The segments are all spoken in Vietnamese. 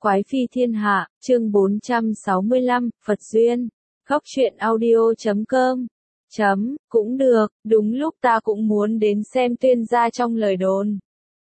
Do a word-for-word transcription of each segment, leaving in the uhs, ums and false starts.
Quái phi thiên hạ, chương bốn trăm sáu mươi lăm, Phật duyên. Góc truyện audio chấm com. Chấm, cũng được, đúng lúc ta cũng muốn đến xem tuyên gia trong lời đồn.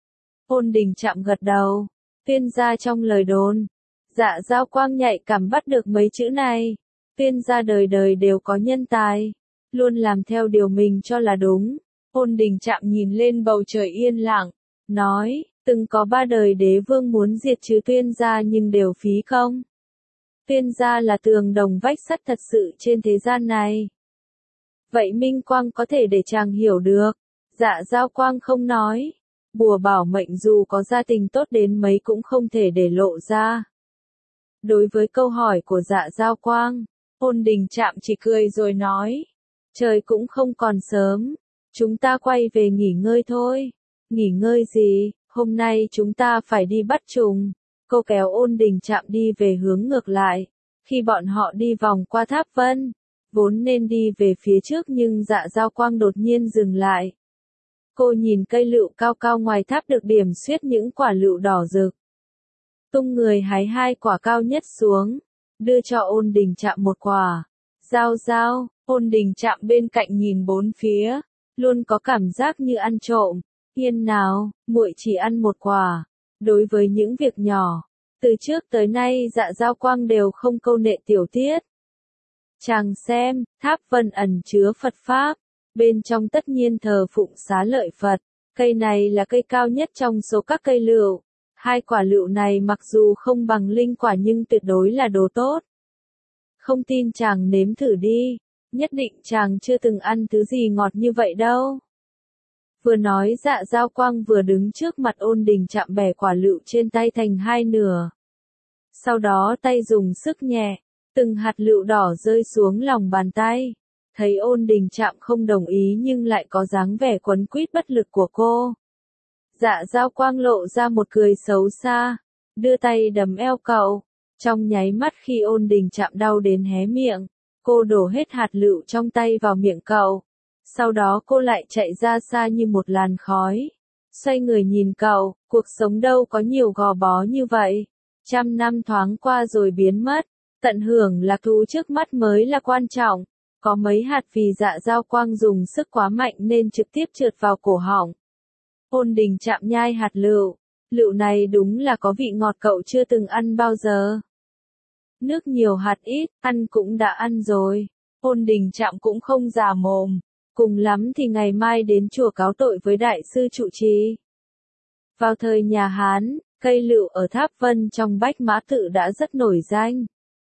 Ôn Đình chạm gật đầu, tuyên gia trong lời đồn. Dạ Giao Quang nhạy cảm bắt được mấy chữ này. Tuyên gia đời đời đều có nhân tài, luôn làm theo điều mình cho là đúng. Ôn Đình chạm nhìn lên bầu trời yên lặng, nói, từng có ba đời đế vương muốn diệt trừ tuyên gia nhưng đều phí công. Tuyên gia là tường đồng vách sắt thật sự trên thế gian này. Vậy Minh Quang có thể để chàng hiểu được. Dạ Giao Quang không nói. Bùa bảo mệnh dù có gia tình tốt đến mấy cũng không thể để lộ ra. Đối với câu hỏi của Dạ Giao Quang, Ôn Đình chạm chỉ cười rồi nói. Trời cũng không còn sớm. Chúng ta quay về nghỉ ngơi thôi. Nghỉ ngơi gì, hôm nay chúng ta phải đi bắt trùng. Cô kéo Ôn Đình chạm đi về hướng ngược lại. Khi bọn họ đi vòng qua tháp Vân, vốn nên đi về phía trước nhưng Dạ Giao Quang đột nhiên dừng lại. Cô nhìn cây lựu cao cao ngoài tháp được điểm xuyết những quả lựu đỏ rực. Tung người hái hai quả cao nhất xuống, đưa cho Ôn Đình chạm một quả. Giao giao, Ôn Đình chạm bên cạnh nhìn bốn phía, luôn có cảm giác như ăn trộm. Yên nào, muội chỉ ăn một quả. Đối với những việc nhỏ, từ trước tới nay Dạ Giao Quang đều không câu nệ tiểu tiết. Chàng xem, tháp Vân ẩn chứa Phật Pháp, bên trong tất nhiên thờ phụng Xá Lợi Phật. Cây này là cây cao nhất trong số các cây lựu. Hai quả lựu này mặc dù không bằng linh quả nhưng tuyệt đối là đồ tốt. Không tin chàng nếm thử đi, nhất định chàng chưa từng ăn thứ gì ngọt như vậy đâu. Vừa nói Dạ Giao Quang vừa đứng trước mặt Ôn Đình chạm bẻ quả lựu trên tay thành hai nửa. Sau đó tay dùng sức nhẹ, từng hạt lựu đỏ rơi xuống lòng bàn tay. Thấy Ôn Đình chạm không đồng ý nhưng lại có dáng vẻ quấn quýt bất lực của cô. Dạ Giao Quang lộ ra một cười xấu xa, đưa tay đầm eo cậu. Trong nháy mắt khi Ôn Đình chạm đau đến hé miệng, cô đổ hết hạt lựu trong tay vào miệng cậu. Sau đó cô lại chạy ra xa như một làn khói. Xoay người nhìn cậu, cuộc sống đâu có nhiều gò bó như vậy. Trăm năm thoáng qua rồi biến mất, tận hưởng lạc thú trước mắt mới là quan trọng. Có mấy hạt vì Dạ Giao Quang dùng sức quá mạnh nên trực tiếp trượt vào cổ họng. Ôn Đình chạm nhai hạt lựu, lựu này đúng là có vị ngọt cậu chưa từng ăn bao giờ. Nước nhiều hạt ít, ăn cũng đã ăn rồi. Ôn Đình chạm cũng không già mồm. Cùng lắm thì ngày mai đến chùa cáo tội với đại sư trụ trì. Vào thời nhà Hán, cây lựu ở tháp Vân trong Bách Mã Tự đã rất nổi danh.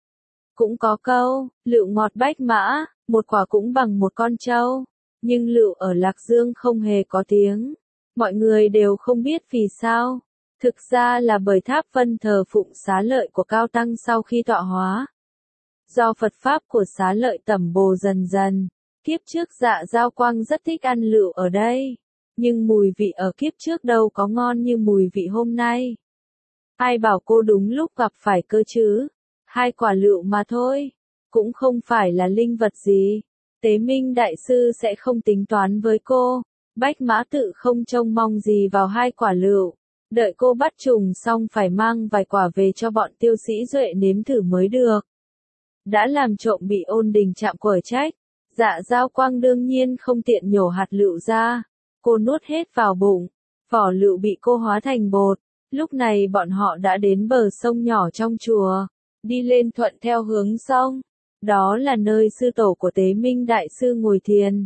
Cũng có câu, lựu ngọt Bách Mã, một quả cũng bằng một con trâu. Nhưng lựu ở Lạc Dương không hề có tiếng. Mọi người đều không biết vì sao. Thực ra là bởi tháp Vân thờ phụng Xá Lợi của Cao Tăng sau khi tọa hóa. Do Phật Pháp của Xá Lợi tẩm bổ dần dần. Kiếp trước Dạ Giao Quang rất thích ăn lựu ở đây, nhưng mùi vị ở kiếp trước đâu có ngon như mùi vị hôm nay. Ai bảo cô đúng lúc gặp phải cơ chứ? Hai quả lựu mà thôi, cũng không phải là linh vật gì. Tế Minh Đại Sư sẽ không tính toán với cô. Bách Mã Tự không trông mong gì vào hai quả lựu. Đợi cô bắt trùng xong phải mang vài quả về cho bọn Tiêu Sĩ Duệ nếm thử mới được. Đã làm trộm bị Ôn Đình chạm quở trách. Dạ Giao Quang đương nhiên không tiện nhổ hạt lựu ra. Cô nuốt hết vào bụng. Vỏ lựu bị cô hóa thành bột. Lúc này bọn họ đã đến bờ sông nhỏ trong chùa. Đi lên thuận theo hướng sông. Đó là nơi sư tổ của Tế Minh Đại Sư ngồi thiền.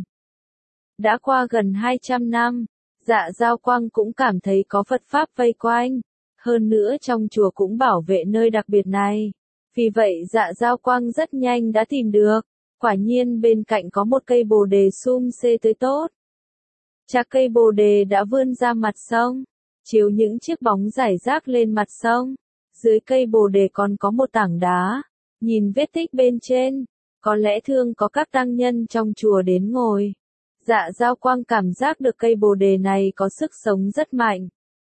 Đã qua gần hai trăm năm. Dạ Giao Quang cũng cảm thấy có Phật Pháp vây quanh. Hơn nữa trong chùa cũng bảo vệ nơi đặc biệt này. Vì vậy Dạ Giao Quang rất nhanh đã tìm được. Quả nhiên bên cạnh có một cây bồ đề sum xê tới tốt. Chạc cây bồ đề đã vươn ra mặt sông, chiếu những chiếc bóng rải rác lên mặt sông. Dưới cây bồ đề còn có một tảng đá. Nhìn vết tích bên trên, có lẽ thường có các tăng nhân trong chùa đến ngồi. Dạ Giao Quang cảm giác được cây bồ đề này có sức sống rất mạnh.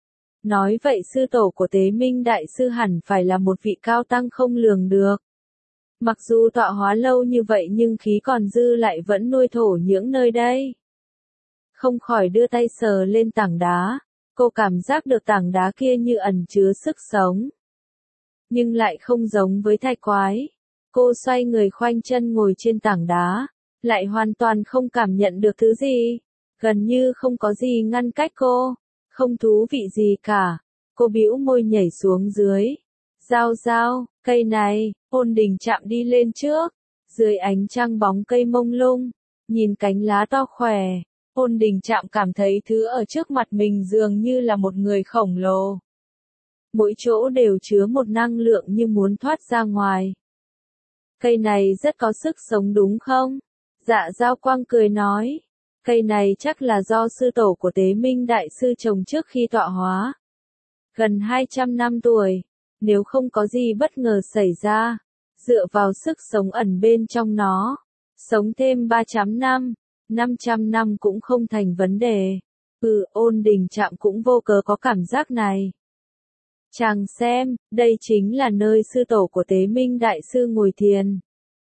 Nói vậy sư tổ của Tế Minh Đại Sư hẳn phải là một vị cao tăng không lường được. Mặc dù tọa hóa lâu như vậy nhưng khí còn dư lại vẫn nuôi thổ nhưỡng nơi đây. Không khỏi đưa tay sờ lên tảng đá, cô cảm giác được tảng đá kia như ẩn chứa sức sống. nhưng lại không giống với thạch quái. Cô xoay người khoanh chân ngồi trên tảng đá, lại hoàn toàn không cảm nhận được thứ gì, gần như không có gì ngăn cách cô, không thú vị gì cả. Cô bĩu môi nhảy xuống dưới. Giao giao, cây này, Ôn Đình chạm đi lên trước, dưới ánh trăng bóng cây mông lung, nhìn cánh lá to khỏe, Ôn Đình chạm cảm thấy thứ ở trước mặt mình dường như là một người khổng lồ. Mỗi chỗ đều chứa một năng lượng như muốn thoát ra ngoài. Cây này rất có sức sống đúng không? Dạ Giao Quang cười nói. Cây này chắc là do sư tổ của Tế Minh Đại Sư trồng trước khi tọa hóa. Gần hai trăm năm tuổi, nếu không có gì bất ngờ xảy ra, dựa vào sức sống ẩn bên trong nó, sống thêm ba trăm năm, năm trăm năm cũng không thành vấn đề. Ừ, Ôn Đình Trạm cũng vô cớ có cảm giác này. Chàng xem, đây chính là nơi sư tổ của Tế Minh Đại Sư ngồi thiền.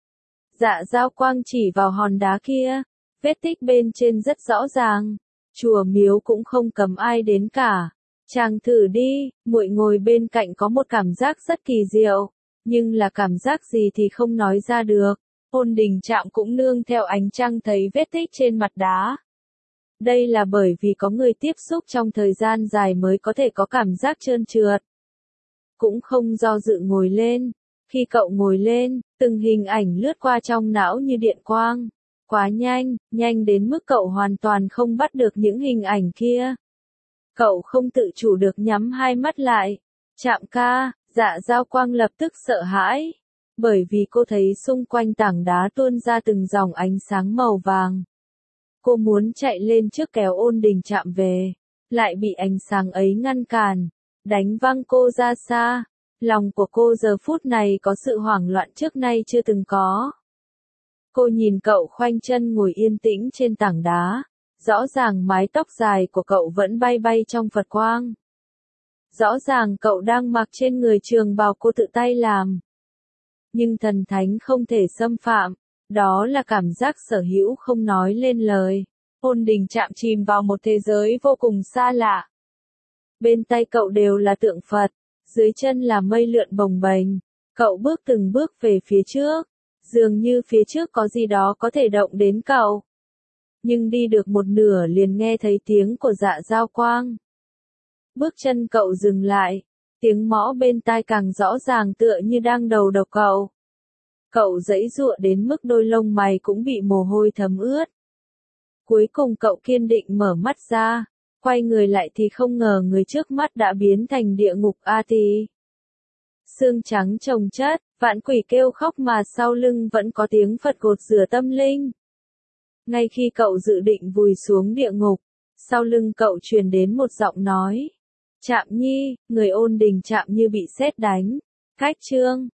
Dạ Giao Quang chỉ vào hòn đá kia, vết tích bên trên rất rõ ràng, chùa miếu cũng không cấm ai đến cả. Chàng thử đi, muội ngồi bên cạnh có một cảm giác rất kỳ diệu, nhưng là cảm giác gì thì không nói ra được. Ôn Đình Trạm cũng nương theo ánh trăng thấy vết tích trên mặt đá. Đây là bởi vì có người tiếp xúc trong thời gian dài mới có thể có cảm giác trơn trượt. Cũng không do dự ngồi lên. Khi cậu ngồi lên, từng hình ảnh lướt qua trong não như điện quang. Quá nhanh, nhanh đến mức cậu hoàn toàn không bắt được những hình ảnh kia. Cậu không tự chủ được nhắm hai mắt lại. Trạm ca, Dạ Giao Quang lập tức sợ hãi. Bởi vì cô thấy xung quanh tảng đá tuôn ra từng dòng ánh sáng màu vàng. Cô muốn chạy lên trước kéo Ôn Đình Trạm về, lại bị ánh sáng ấy ngăn cản, đánh văng cô ra xa. Lòng của cô giờ phút này có sự hoảng loạn trước nay chưa từng có. Cô nhìn cậu khoanh chân ngồi yên tĩnh trên tảng đá, rõ ràng mái tóc dài của cậu vẫn bay bay trong Phật quang. Rõ ràng cậu đang mặc trên người trường bào cô tự tay làm. Nhưng thần thánh không thể xâm phạm, đó là cảm giác sở hữu không nói lên lời. Ôn Đình Trạm chìm vào một thế giới vô cùng xa lạ. Bên tay cậu đều là tượng Phật, dưới chân là mây lượn bồng bềnh. Cậu bước từng bước về phía trước, dường như phía trước có gì đó có thể động đến cậu. Nhưng đi được một nửa liền nghe thấy tiếng của Dạ Giao Quang. Bước chân cậu dừng lại, tiếng mõ bên tai càng rõ ràng tựa như đang đầu độc cậu. Cậu giãy giụa đến mức đôi lông mày cũng bị mồ hôi thấm ướt. Cuối cùng cậu kiên định mở mắt ra, quay người lại thì không ngờ người trước mắt đã biến thành địa ngục A Tỳ. Xương trắng chồng chất, vạn quỷ kêu khóc mà sau lưng vẫn có tiếng Phật gột rửa tâm linh. Ngay khi cậu dự định vùi xuống địa ngục, sau lưng cậu truyền đến một giọng nói. Trạm Nhi, người Ôn Đình Trạm như bị sét đánh. Cách chương